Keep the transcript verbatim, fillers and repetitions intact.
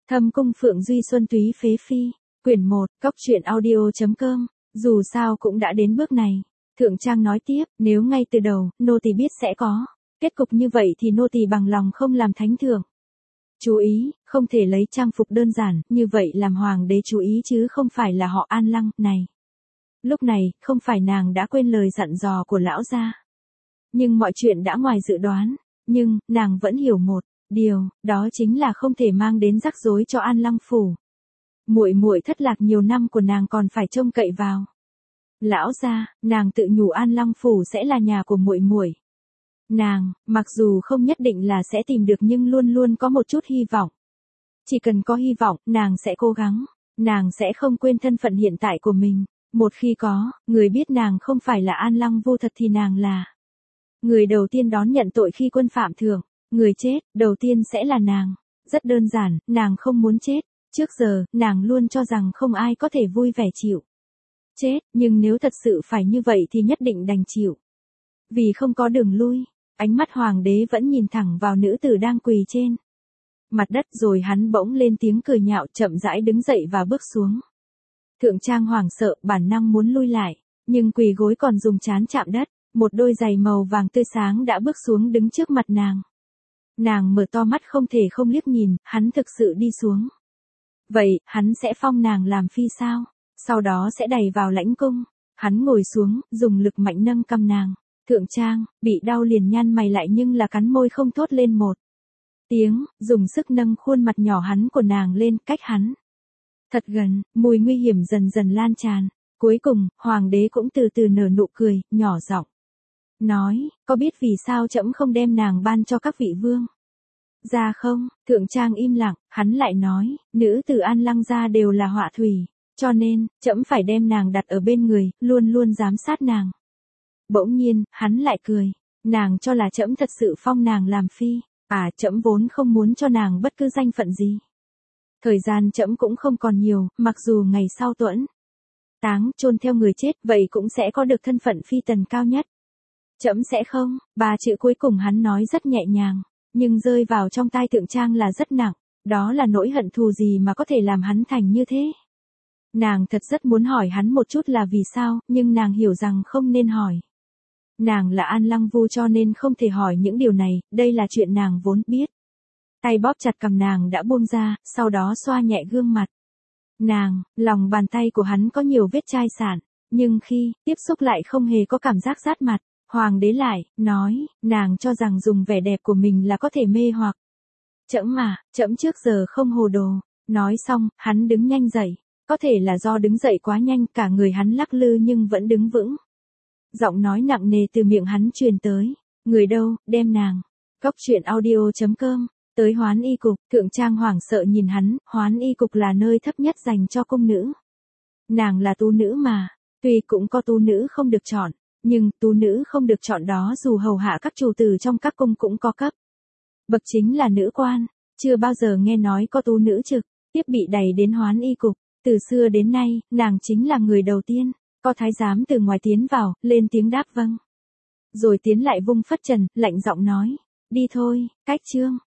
Thâm cung Phượng Duy Xuân Túy Phế Phi, quyển một, cốc truyện audio.com, dù sao cũng đã đến bước này. Thượng Trang nói tiếp, nếu ngay từ đầu, nô tỳ biết sẽ có kết cục như vậy thì nô tỳ bằng lòng không làm thánh thượng. Chú ý, không thể lấy trang phục đơn giản, như vậy làm hoàng đế chú ý chứ không phải là họ An Lăng, này. Lúc này, không phải nàng đã quên lời dặn dò của lão gia. Nhưng mọi chuyện đã ngoài dự đoán, nhưng, nàng vẫn hiểu một điều, đó chính là không thể mang đến rắc rối cho An Lăng phủ. Muội muội thất lạc nhiều năm của nàng còn phải trông cậy vào lão gia, nàng tự nhủ An Lăng phủ sẽ là nhà của muội muội. Nàng, mặc dù không nhất định là sẽ tìm được nhưng luôn luôn có một chút hy vọng. Chỉ cần có hy vọng, nàng sẽ cố gắng, nàng sẽ không quên thân phận hiện tại của mình. Một khi có, người biết nàng không phải là An Lăng Vu thật thì nàng là người đầu tiên đón nhận tội khi quân phạm thượng, người chết, đầu tiên sẽ là nàng. Rất đơn giản, nàng không muốn chết. Trước giờ, nàng luôn cho rằng không ai có thể vui vẻ chịu chết, nhưng nếu thật sự phải như vậy thì nhất định đành chịu. Vì không có đường lui, ánh mắt hoàng đế vẫn nhìn thẳng vào nữ tử đang quỳ trên mặt đất, rồi hắn bỗng lên tiếng cười nhạo, chậm rãi đứng dậy và bước xuống. Thượng Trang hoảng sợ, bản năng muốn lui lại, nhưng quỳ gối còn dùng trán chạm đất, một đôi giày màu vàng tươi sáng đã bước xuống đứng trước mặt nàng. Nàng mở to mắt không thể không liếc nhìn, hắn thực sự đi xuống. Vậy, hắn sẽ phong nàng làm phi sao? Sau đó sẽ đẩy vào lãnh cung. Hắn ngồi xuống, dùng lực mạnh nâng cằm nàng. Thượng Trang, bị đau liền nhăn mày lại nhưng là cắn môi không thốt lên một tiếng, dùng sức nâng khuôn mặt nhỏ hắn của nàng lên, cách hắn thật gần, mùi nguy hiểm dần dần lan tràn. Cuối cùng, hoàng đế cũng từ từ nở nụ cười, nhỏ giọng nói, có biết vì sao trẫm không đem nàng ban cho các vị vương gia không? Thượng Trang im lặng, hắn lại nói, nữ tử An Lăng gia đều là họa thủy, cho nên, trẫm phải đem nàng đặt ở bên người, luôn luôn giám sát nàng. Bỗng nhiên, hắn lại cười, nàng cho là trẫm thật sự phong nàng làm phi, à trẫm vốn không muốn cho nàng bất cứ danh phận gì. Thời gian trẫm cũng không còn nhiều, mặc dù ngày sau tuẫn táng chôn theo người chết, vậy cũng sẽ có được thân phận phi tần cao nhất. Trẫm sẽ không, ba chữ cuối cùng hắn nói rất nhẹ nhàng, nhưng rơi vào trong tai Thượng Trang là rất nặng, đó là nỗi hận thù gì mà có thể làm hắn thành như thế. Nàng thật rất muốn hỏi hắn một chút là vì sao, nhưng nàng hiểu rằng không nên hỏi. Nàng là An Lăng Vu cho nên không thể hỏi những điều này, đây là chuyện nàng vốn biết. Tay bóp chặt cằm nàng đã buông ra, sau đó xoa nhẹ gương mặt nàng, lòng bàn tay của hắn có nhiều vết chai sạn, nhưng khi tiếp xúc lại không hề có cảm giác rát mặt. Hoàng đế lại nói, nàng cho rằng dùng vẻ đẹp của mình là có thể mê hoặc trẫm mà, trẫm trước giờ không hồ đồ. Nói xong, hắn đứng nhanh dậy, có thể là do đứng dậy quá nhanh, cả người hắn lắc lư nhưng vẫn đứng vững. Giọng nói nặng nề từ miệng hắn truyền tới, người đâu, đem nàng. Cốc truyện audio.com, tới Hoán Y Cục. Thượng Trang hoảng sợ nhìn hắn, Hoán Y Cục là nơi thấp nhất dành cho cung nữ. Nàng là tu nữ mà, tuy cũng có tu nữ không được chọn, nhưng tu nữ không được chọn đó dù hầu hạ các chủ tử trong các cung cũng có cấp bậc, chính là nữ quan. Chưa bao giờ nghe nói có tu nữ trực tiếp bị đẩy đến Hoán Y Cục. Từ xưa đến nay, nàng chính là người đầu tiên có thái giám từ ngoài tiến vào, lên tiếng đáp vâng. Rồi tiến lại vung phất trần, lạnh giọng nói, đi thôi. Cách chương